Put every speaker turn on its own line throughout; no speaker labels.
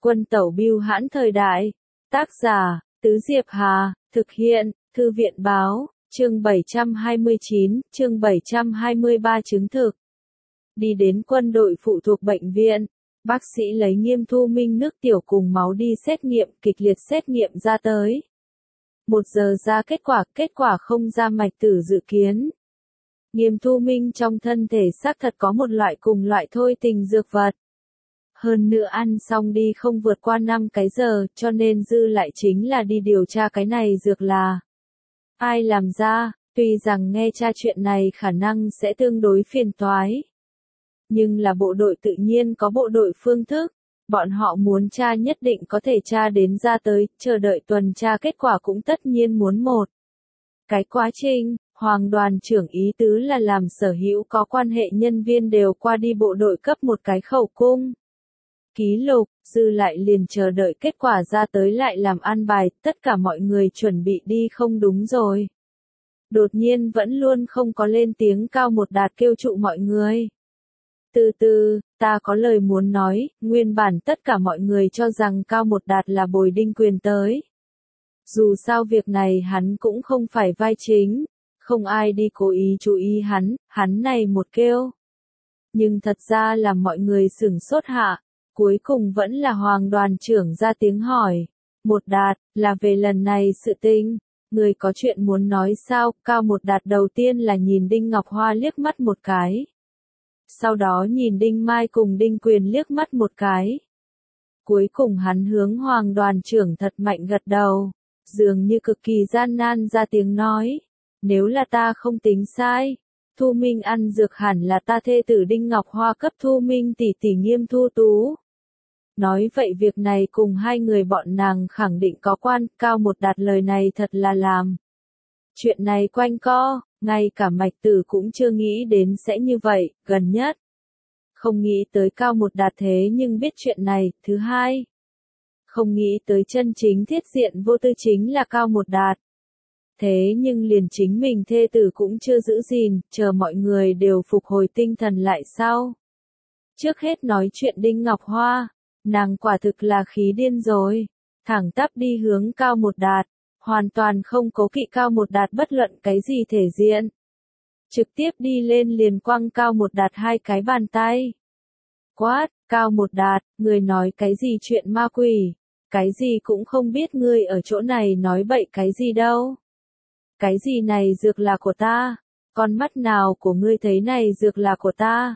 Quân tẩu bưu hãn thời đại. Tác giả, Tứ Diệp Hà, thực hiện, Thư viện báo, chương 729, chương 723 chứng thực. Đi đến quân đội phụ thuộc bệnh viện, bác sĩ lấy Nghiêm Thu Minh nước tiểu cùng máu đi xét nghiệm, kịch liệt xét nghiệm ra tới. 1 giờ ra kết quả không ra mạch tử dự kiến. Nghiêm Thu Minh trong thân thể xác thật có một loại cùng loại thôi tình dược vật. Hơn nữa ăn xong đi không vượt qua 5 cái giờ, cho nên dư lại chính là đi điều tra cái này dược là ai làm ra, tuy rằng nghe tra chuyện này khả năng sẽ tương đối phiền toái. Nhưng là bộ đội tự nhiên có bộ đội phương thức, bọn họ muốn tra nhất định có thể tra đến ra tới, chờ đợi tuần tra kết quả cũng tất nhiên muốn một. Cái quá trình, Hoàng đoàn trưởng ý tứ là làm sở hữu có quan hệ nhân viên đều qua đi bộ đội cấp một cái khẩu cung. Ký lục, dư lại liền chờ đợi kết quả ra tới lại làm an bài, tất cả mọi người chuẩn bị đi không đúng rồi. Đột nhiên vẫn luôn không có lên tiếng Cao Một Đạt kêu trụ mọi người. Từ từ, ta có lời muốn nói, nguyên bản tất cả mọi người cho rằng Cao Một Đạt là bồi Đinh Quyền tới. Dù sao việc này hắn cũng không phải vai chính, không ai đi cố ý chú ý hắn này một kêu. Nhưng thật ra là mọi người sửng sốt hạ, cuối cùng vẫn là Hoàng đoàn trưởng ra tiếng hỏi. Một Đạt, là về lần này sự tình, người có chuyện muốn nói sao? Cao Một Đạt đầu tiên là nhìn Đinh Ngọc Hoa liếc mắt một cái. Sau đó nhìn Đinh Mai cùng Đinh Quyền liếc mắt một cái. Cuối cùng hắn hướng Hoàng đoàn trưởng thật mạnh gật đầu, dường như cực kỳ gian nan ra tiếng nói. Nếu là ta không tính sai, Thu Minh ăn dược hẳn là ta thê tử Đinh Ngọc Hoa cấp Thu Minh tỷ tỷ Nghiêm Thu Tú. Nói vậy việc này cùng hai người bọn nàng khẳng định có quan. Cao Một Đạt lời này thật là làm chuyện này quanh co, ngay cả mạch tử cũng chưa nghĩ đến sẽ như vậy. Gần nhất không nghĩ tới Cao Một Đạt thế nhưng biết chuyện này. Thứ hai, không nghĩ tới chân chính thiết diện vô tư chính là Cao Một Đạt. Thế nhưng liền chính mình thê tử cũng chưa giữ gìn, chờ mọi người đều phục hồi tinh thần lại sau. Trước hết nói chuyện Đinh Ngọc Hoa, nàng quả thực là khí điên rồi, thẳng tắp đi hướng Cao Một Đạt, hoàn toàn không cố kỵ Cao Một Đạt bất luận cái gì thể diện. Trực tiếp đi lên liền quăng Cao Một Đạt 2 cái bàn tay. Quát, Cao Một Đạt, người nói cái gì chuyện ma quỷ, cái gì cũng không biết, ngươi ở chỗ này nói bậy cái gì đâu. Cái gì này dược là của ta, con mắt nào của ngươi thấy này dược là của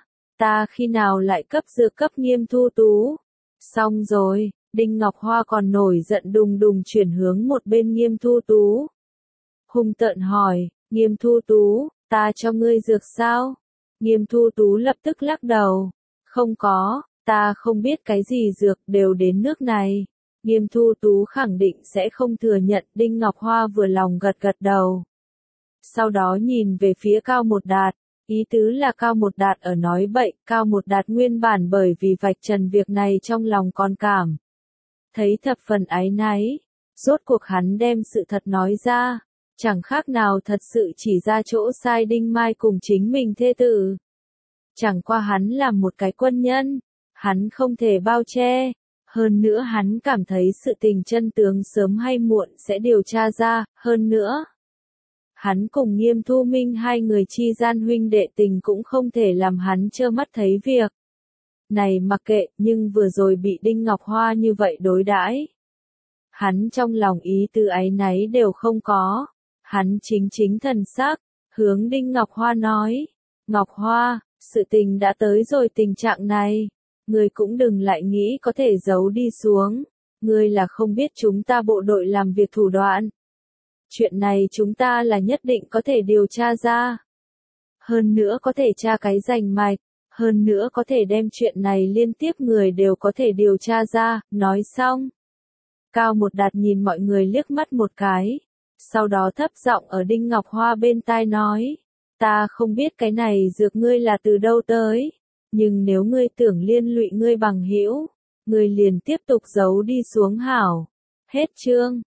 ta khi nào lại cấp dược cấp Nghiêm Thu Tú. Xong rồi, Đinh Ngọc Hoa còn nổi giận đùng đùng chuyển hướng một bên Nghiêm Thu Tú. Hung tợn hỏi, Nghiêm Thu Tú, ta cho ngươi dược sao? Nghiêm Thu Tú lập tức lắc đầu, không có, ta không biết cái gì dược, đều đến nước này. Nghiêm Thu Tú khẳng định sẽ không thừa nhận. Đinh Ngọc Hoa vừa lòng gật gật đầu. Sau đó nhìn về phía Cao Một Đạt, ý tứ là Cao Một Đạt ở nói bậy. Cao Một Đạt nguyên bản bởi vì vạch trần việc này trong lòng còn cảm thấy thập phần áy náy. Rốt cuộc hắn đem sự thật nói ra, chẳng khác nào thật sự chỉ ra chỗ sai Đinh Mai cùng chính mình thê tử. Chẳng qua hắn là một cái quân nhân, hắn không thể bao che. Hơn nữa hắn cảm thấy sự tình chân tướng sớm hay muộn sẽ điều tra ra. Hơn nữa, hắn cùng Nghiêm Thu Minh hai người chi gian huynh đệ tình cũng không thể làm hắn trơ mắt thấy việc này mặc kệ. Nhưng vừa rồi bị Đinh Ngọc Hoa như vậy đối đãi, hắn trong lòng ý tứ áy náy đều không có. Hắn chính thần sắc hướng Đinh Ngọc Hoa nói, Ngọc Hoa, sự tình đã tới rồi tình trạng này, ngươi cũng đừng lại nghĩ có thể giấu đi xuống. Ngươi là không biết chúng ta bộ đội làm việc thủ đoạn. Chuyện này chúng ta là nhất định có thể điều tra ra. Hơn nữa có thể tra cái rành mạch. Hơn nữa có thể đem chuyện này liên tiếp người đều có thể điều tra ra. Nói xong, Cao Một Đạt nhìn mọi người liếc mắt một cái. Sau đó thấp giọng ở Đinh Ngọc Hoa bên tai nói, ta không biết cái này dược ngươi là từ đâu tới. Nhưng nếu ngươi tưởng liên lụy ngươi bằng hữu, ngươi liền tiếp tục giấu đi xuống hảo. Hết chương.